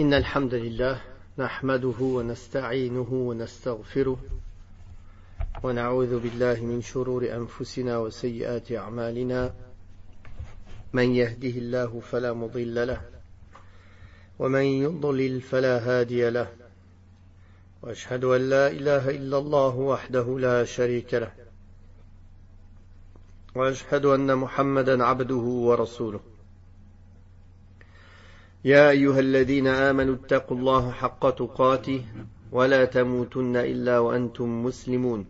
إن الحمد لله نحمده ونستعينه ونستغفره ونعوذ بالله من شرور أنفسنا وسيئات أعمالنا من يهده الله فلا مضل له ومن يضلل فلا هادي له وأشهد أن لا إله إلا الله وحده لا شريك له وأشهد أن محمدا عبده ورسوله يا أيها الذين آمنوا اتقوا الله حق تقاته ولا تموتن إلا وأنتم مسلمون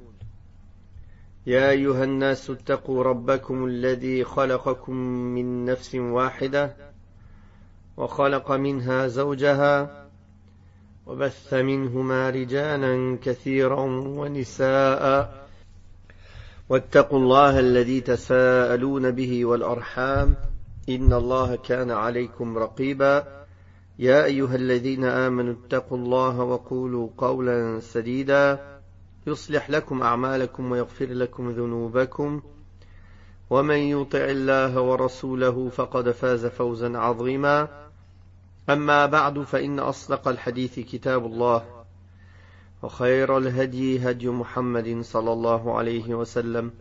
يا أيها الناس اتقوا ربكم الذي خلقكم من نفس واحدة وخلق منها زوجها وبث منهما رجالا كثيرا ونساء واتقوا الله الذي تساءلون به والأرحام إن الله كان عليكم رقيبا يا أيها الذين آمنوا اتقوا الله وقولوا قولا سديدا يصلح لكم أعمالكم ويغفر لكم ذنوبكم ومن يطع الله ورسوله فقد فاز فوزا عظيما أما بعد فإن أصدق الحديث كتاب الله وخير الهدي هدي محمد صلى الله عليه وسلم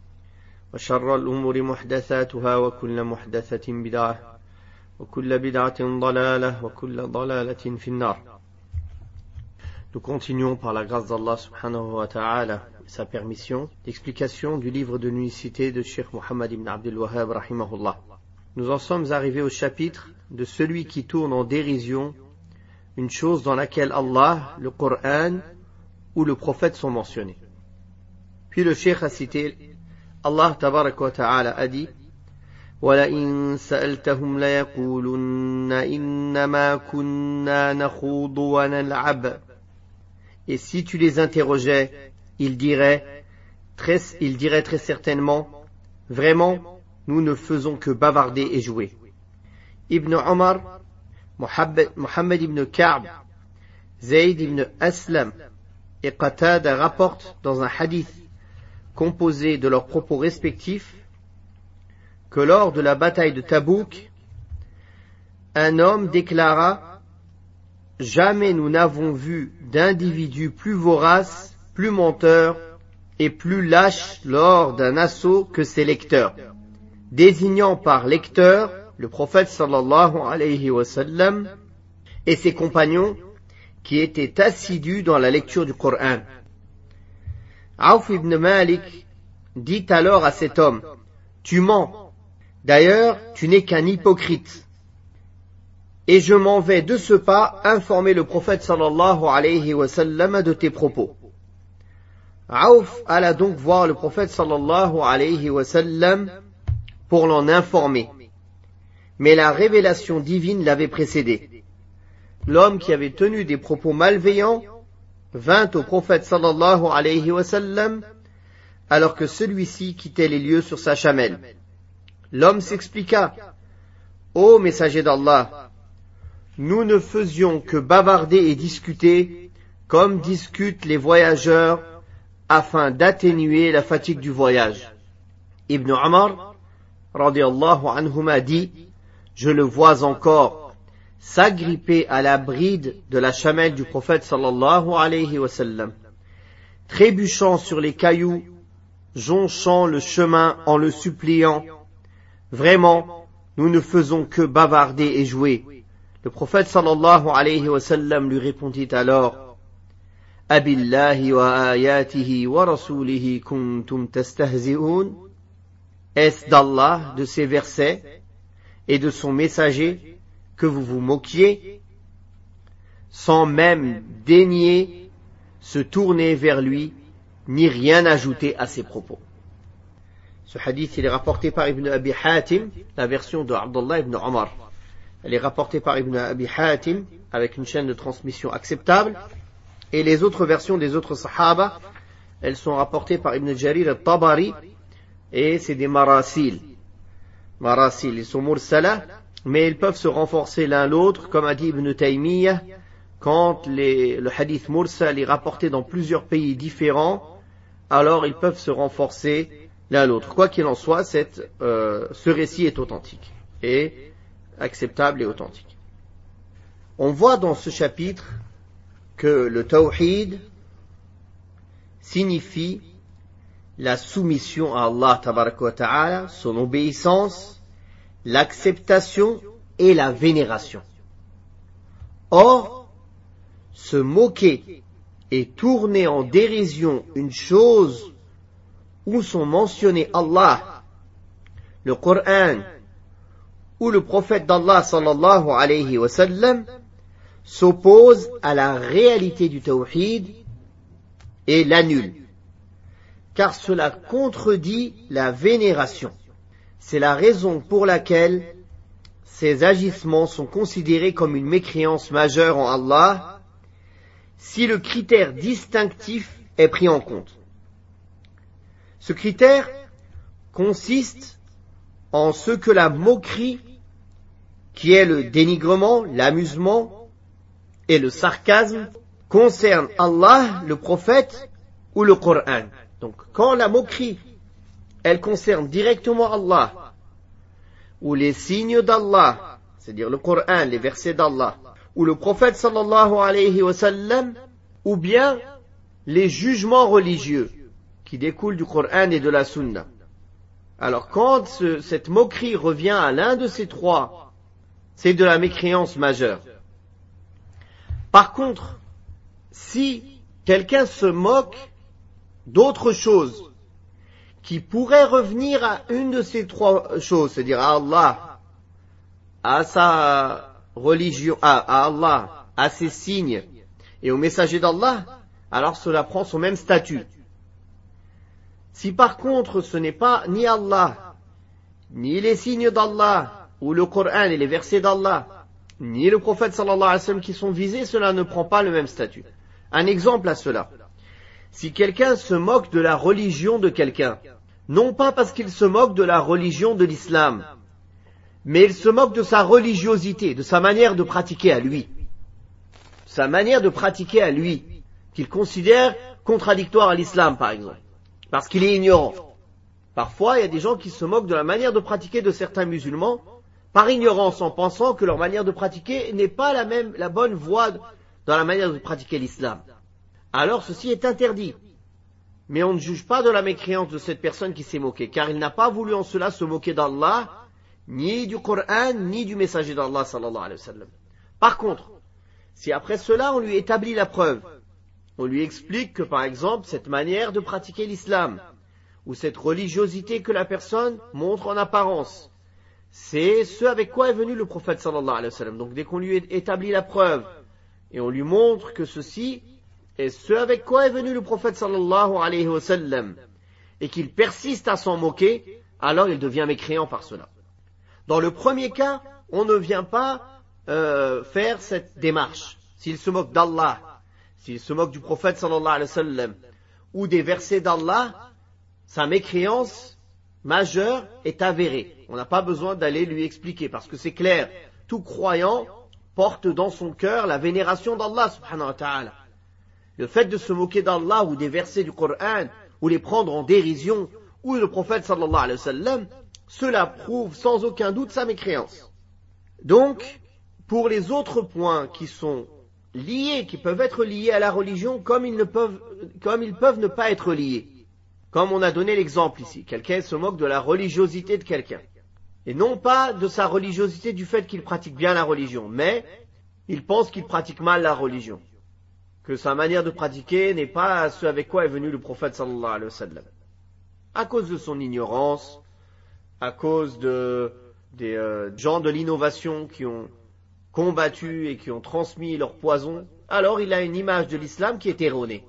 وشر الأمور محدثاتها وكل محدثة بدعة وكل بدعة ضلالة وكل ضلالة في النار. Nous continuons par la grâce d'Allah subhanahu wa ta'ala et sa permission l'explication du livre de l'unicité de Cheikh Muhammad ibn Abdul Wahhab rahimahullah. Nous en sommes arrivés au chapitre de celui qui tourne en dérision une chose dans laquelle Allah, le Coran ou le prophète sont mentionnés. Puis le Cheikh a cité Allah tabarak wa ta'ala a dit وَلَئِن سَأَلْتَهُمْ لَيَقُولُنَّ إِنَّمَا كُنَّا نَخُوضُ وَنَلْعَبُ. Et si tu les interrogeais, ils diraient très certainement, vraiment, nous ne faisons que bavarder et jouer. Ibn Omar, Mohammed ibn Ka'b, Zayd ibn Aslam et Qatada rapportent dans un hadith composé de leurs propos respectifs que lors de la bataille de Tabouk, un homme déclara « Jamais nous n'avons vu d'individu plus vorace, plus menteur et plus lâche lors d'un assaut que ses lecteurs », désignant par lecteur le prophète sallallahu alayhi wa sallam et ses compagnons qui étaient assidus dans la lecture du Coran. Auf ibn Malik dit alors à cet homme « Tu mens, d'ailleurs tu n'es qu'un hypocrite. » Et je m'en vais de ce pas informer le prophète sallallahu alayhi wa sallam de tes propos. Auf alla donc voir le prophète sallallahu alayhi wa sallam pour l'en informer. Mais la révélation divine l'avait précédé. L'homme qui avait tenu des propos malveillants vint au prophète sallallahu alayhi wa sallam alors que celui-ci quittait les lieux sur sa chamelle. L'homme s'expliqua « Ô messager d'Allah, nous ne faisions que bavarder et discuter comme discutent les voyageurs afin d'atténuer la fatigue du voyage. » Ibn Omar radiyallahu anhuma dit « Je le vois encore s'agripper à la bride de la chamelle du prophète sallallahu alayhi wa sallam, trébuchant sur les cailloux, jonchant le chemin en le suppliant. Vraiment, nous ne faisons que bavarder et jouer. Le prophète sallallahu alayhi wa sallam lui répondit alors, Abillahi wa ayatihi wa rasulihi kuntum tastahzi'un. Est-ce d'Allah, de ses versets et de son messager que vous vous moquiez, sans même daigner se tourner vers lui, ni rien ajouter à ses propos. Ce hadith, il est rapporté par Ibn Abi Hatim, la version de Abdullah ibn Omar. Elle est rapportée par Ibn Abi Hatim, avec une chaîne de transmission acceptable, et les autres versions des autres sahaba, elles sont rapportées par Ibn Jarir al-Tabari, et c'est des marasil. Marasil, ils sont mursala, mais ils peuvent se renforcer l'un l'autre, comme a dit Ibn Taymiyyah, quand le hadith mursal est rapporté dans plusieurs pays différents, alors ils peuvent se renforcer l'un l'autre. Quoi qu'il en soit, ce récit est authentique et acceptable et authentique. On voit dans ce chapitre que le tawhid signifie la soumission à Allah tabaraka wa ta'ala, son obéissance, l'acceptation et la vénération. Or, se moquer et tourner en dérision une chose où sont mentionnés Allah, le Coran ou le prophète d'Allah sallallahu alayhi wa sallam s'oppose à la réalité du tawhid et l'annule, car cela contredit la vénération. C'est la raison pour laquelle ces agissements sont considérés comme une mécréance majeure en Allah si le critère distinctif est pris en compte. Ce critère consiste en ce que la moquerie, qui est le dénigrement, l'amusement et le sarcasme, concerne Allah, le prophète ou le Coran. Donc quand la moquerie, elle concerne directement Allah, ou les signes d'Allah, c'est-à-dire le Coran, les versets d'Allah, ou le prophète sallallahu alayhi wa sallam, ou bien les jugements religieux qui découlent du Coran et de la Sunna. Alors quand cette moquerie revient à l'un de ces trois, c'est de la mécréance majeure. Par contre, si quelqu'un se moque d'autre chose qui pourrait revenir à une de ces trois choses, c'est-à-dire à Allah, à sa religion, à Allah, à ses signes et au messager d'Allah, alors cela prend son même statut. Si par contre ce n'est pas ni Allah, ni les signes d'Allah, ou le Coran et les versets d'Allah, ni le prophète sallallahu alayhi wa sallam qui sont visés, cela ne prend pas le même statut. Un exemple à cela. Si quelqu'un se moque de la religion de quelqu'un, non pas parce qu'il se moque de la religion de l'islam, mais il se moque de sa religiosité, de sa manière de pratiquer à lui. Sa manière de pratiquer à lui, qu'il considère contradictoire à l'islam par exemple, parce qu'il est ignorant. Parfois, il y a des gens qui se moquent de la manière de pratiquer de certains musulmans, par ignorance, en pensant que leur manière de pratiquer n'est pas la bonne voie dans la manière de pratiquer l'islam. Alors ceci est interdit. Mais on ne juge pas de la mécréance de cette personne qui s'est moquée, car il n'a pas voulu en cela se moquer d'Allah, ni du Coran, ni du messager d'Allah sallallahu alayhi wa sallam. Par contre, si après cela on lui établit la preuve, on lui explique que par exemple cette manière de pratiquer l'islam, ou cette religiosité que la personne montre en apparence, c'est ce avec quoi est venu le prophète sallallahu alayhi wa sallam. Donc dès qu'on lui établit la preuve, et on lui montre que ceci est ce avec quoi est venu le prophète sallallahu alayhi wa sallam, et qu'il persiste à s'en moquer, alors il devient mécréant par cela. Dans le premier cas, on ne vient pas faire cette démarche. S'il se moque d'Allah, s'il se moque du prophète sallallahu alayhi wa sallam, ou des versets d'Allah, sa mécréance majeure est avérée. On n'a pas besoin d'aller lui expliquer, parce que c'est clair, tout croyant porte dans son cœur la vénération d'Allah subhanahu wa ta'ala. Le fait de se moquer d'Allah ou des versets du Coran, ou les prendre en dérision, ou le prophète sallallahu alayhi wa sallam, cela prouve sans aucun doute sa mécréance. Donc, pour les autres points qui sont liés, qui peuvent être liés à la religion, comme ils peuvent ne pas être liés. Comme on a donné l'exemple ici, quelqu'un se moque de la religiosité de quelqu'un. Et non pas de sa religiosité du fait qu'il pratique bien la religion, mais il pense qu'il pratique mal la religion. Que sa manière de pratiquer n'est pas ce avec quoi est venu le prophète sallallahu alayhi wa sallam. À cause de son ignorance, à cause des gens de l'innovation qui ont combattu et qui ont transmis leur poison, alors il a une image de l'islam qui est erronée.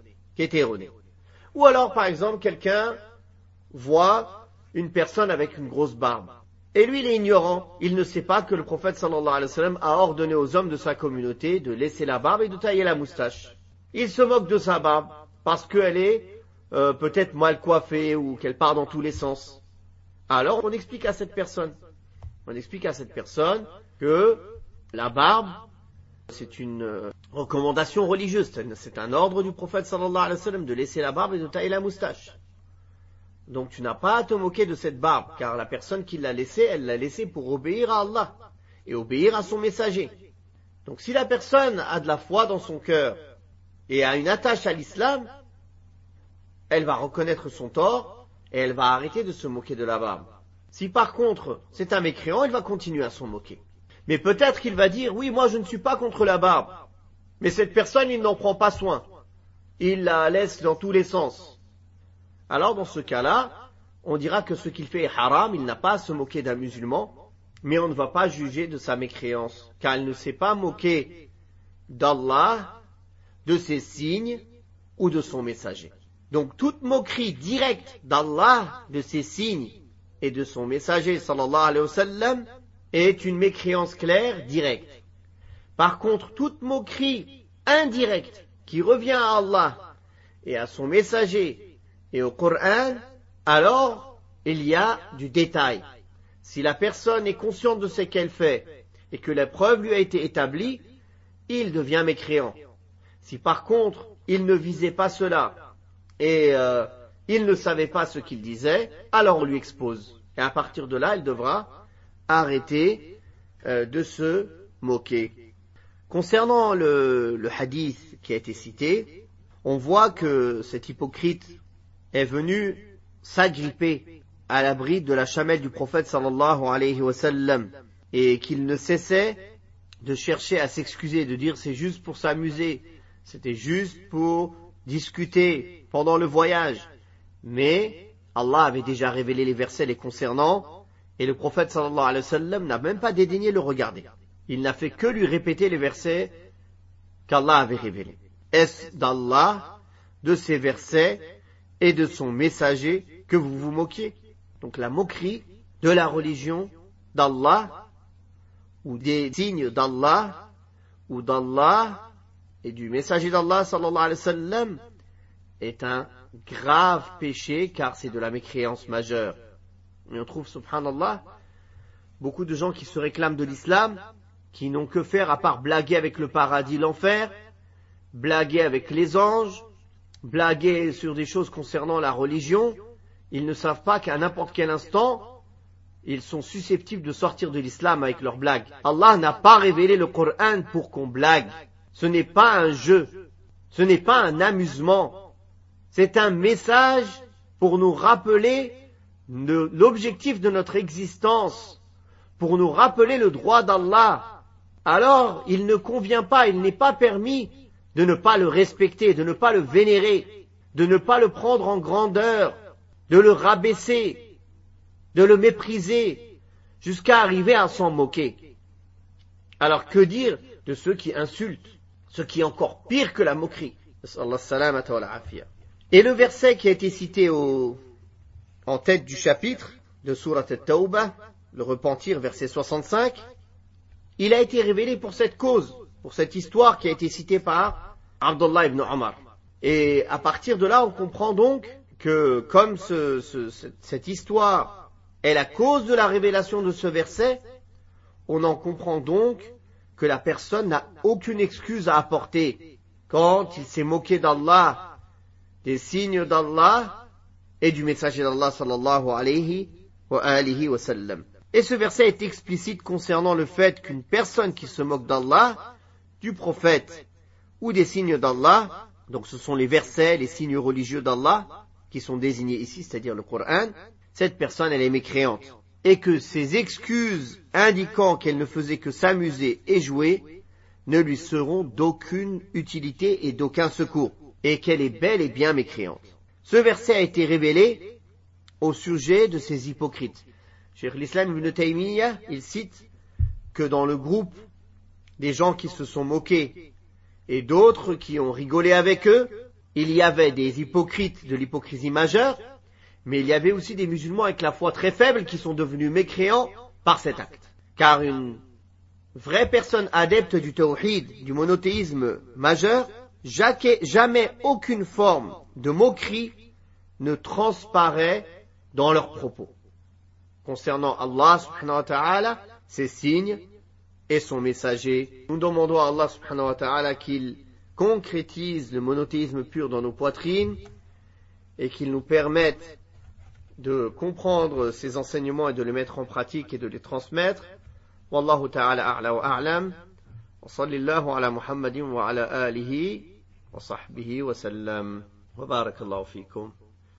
Ou alors, par exemple, quelqu'un voit une personne avec une grosse barbe. Et lui, il est ignorant. Il ne sait pas que le prophète sallallahu alayhi wa sallam a ordonné aux hommes de sa communauté de laisser la barbe et de tailler la moustache. Il se moque de sa barbe parce qu'elle est peut-être mal coiffée ou qu'elle part dans tous les sens. Alors, on explique à cette personne que la barbe, c'est une recommandation religieuse, c'est un ordre du prophète sallallahu alayhi wa sallam de laisser la barbe et de tailler la moustache. Donc tu n'as pas à te moquer de cette barbe, car la personne qui l'a laissée, elle l'a laissée pour obéir à Allah et obéir à son messager. Donc si la personne a de la foi dans son cœur et a une attache à l'islam, elle va reconnaître son tort et elle va arrêter de se moquer de la barbe. Si par contre c'est un mécréant, il va continuer à s'en moquer. Mais peut-être qu'il va dire, oui, moi je ne suis pas contre la barbe, mais cette personne, il n'en prend pas soin. Il la laisse dans tous les sens. Alors dans ce cas-là, on dira que ce qu'il fait est haram, il n'a pas à se moquer d'un musulman, mais on ne va pas juger de sa mécréance, car il ne s'est pas moqué d'Allah, de ses signes ou de son messager. Donc toute moquerie directe d'Allah, de ses signes et de son messager sallallahu alayhi wa sallam est une mécréance claire, directe. Par contre, toute moquerie indirecte qui revient à Allah et à son messager et au Coran, alors il y a du détail. Si la personne est consciente de ce qu'elle fait et que la preuve lui a été établie, il devient mécréant. Si par contre il ne visait pas cela et il ne savait pas ce qu'il disait, alors on lui expose. Et à partir de là, il devra arrêter de se moquer. Concernant le hadith qui a été cité, on voit que cet hypocrite est venu s'agripper à l'abri de la chamelle du prophète sallallahu alayhi wa sallam et qu'il ne cessait de chercher à s'excuser, de dire c'est juste pour s'amuser, c'était juste pour discuter pendant le voyage. Mais Allah avait déjà révélé les versets les concernant et le prophète sallallahu alayhi wa sallam n'a même pas dédaigné le regarder. Il n'a fait que lui répéter les versets qu'Allah avait révélés. Est-ce d'Allah, de ses versets et de son messager que vous vous moquiez? Donc la moquerie de la religion d'Allah ou des signes d'Allah ou d'Allah et du messager d'Allah sallallahu alayhi wa sallam est un grave péché car c'est de la mécréance majeure. Et on trouve, subhanallah, beaucoup de gens qui se réclament de l'islam, qui n'ont que faire à part blaguer avec le paradis, l'enfer, blaguer avec les anges, blaguer sur des choses concernant la religion. Ils ne savent pas qu'à n'importe quel instant, ils sont susceptibles de sortir de l'islam avec leurs blagues. Allah n'a pas révélé le Coran pour qu'on blague. Ce n'est pas un jeu, ce n'est pas un amusement. C'est un message pour nous rappeler l'objectif de notre existence, pour nous rappeler le droit d'Allah. Alors, il ne convient pas, il n'est pas permis de ne pas le respecter, de ne pas le vénérer, de ne pas le prendre en grandeur, de le rabaisser, de le mépriser, jusqu'à arriver à s'en moquer. Alors que dire de ceux qui insultent, ce qui est encore pire que la moquerie? Et le verset qui a été cité en tête du chapitre de Surat At-Tawbah, le repentir, verset 65, il a été révélé pour cette cause, pour cette histoire qui a été citée par Abdullah ibn Omar. Et à partir de là, on comprend donc que comme cette histoire est la cause de la révélation de ce verset, on en comprend donc que la personne n'a aucune excuse à apporter quand il s'est moqué d'Allah, des signes d'Allah et du messager d'Allah sallallahu alayhi wa alihi wa sallam. Et ce verset est explicite concernant le fait qu'une personne qui se moque d'Allah, du prophète ou des signes d'Allah, donc ce sont les versets, les signes religieux d'Allah qui sont désignés ici, c'est-à-dire le Coran, cette personne elle est mécréante. Et que ses excuses indiquant qu'elle ne faisait que s'amuser et jouer ne lui seront d'aucune utilité et d'aucun secours, et qu'elle est bel et bien mécréante. Ce verset a été révélé au sujet de ces hypocrites. Cheikh l'Islam Ibn Taymiyyah, il cite que dans le groupe des gens qui se sont moqués et d'autres qui ont rigolé avec eux, il y avait des hypocrites de l'hypocrisie majeure, mais il y avait aussi des musulmans avec la foi très faible qui sont devenus mécréants par cet acte. Car une vraie personne adepte du tawhid, du monothéisme majeur, jamais aucune forme de moquerie ne transparaît dans leurs propos. Concernant Allah subhanahu wa ta'ala, ses signes et son messager, nous demandons à Allah subhanahu wa ta'ala qu'il concrétise le monothéisme pur dans nos poitrines et qu'il nous permette de comprendre ces enseignements et de les mettre en pratique et de les transmettre. Wallahu ta'ala a'la wa a'lam. وصل الله على محمد وعلى آله وصحبه وسلم، وبارك الله فيكم.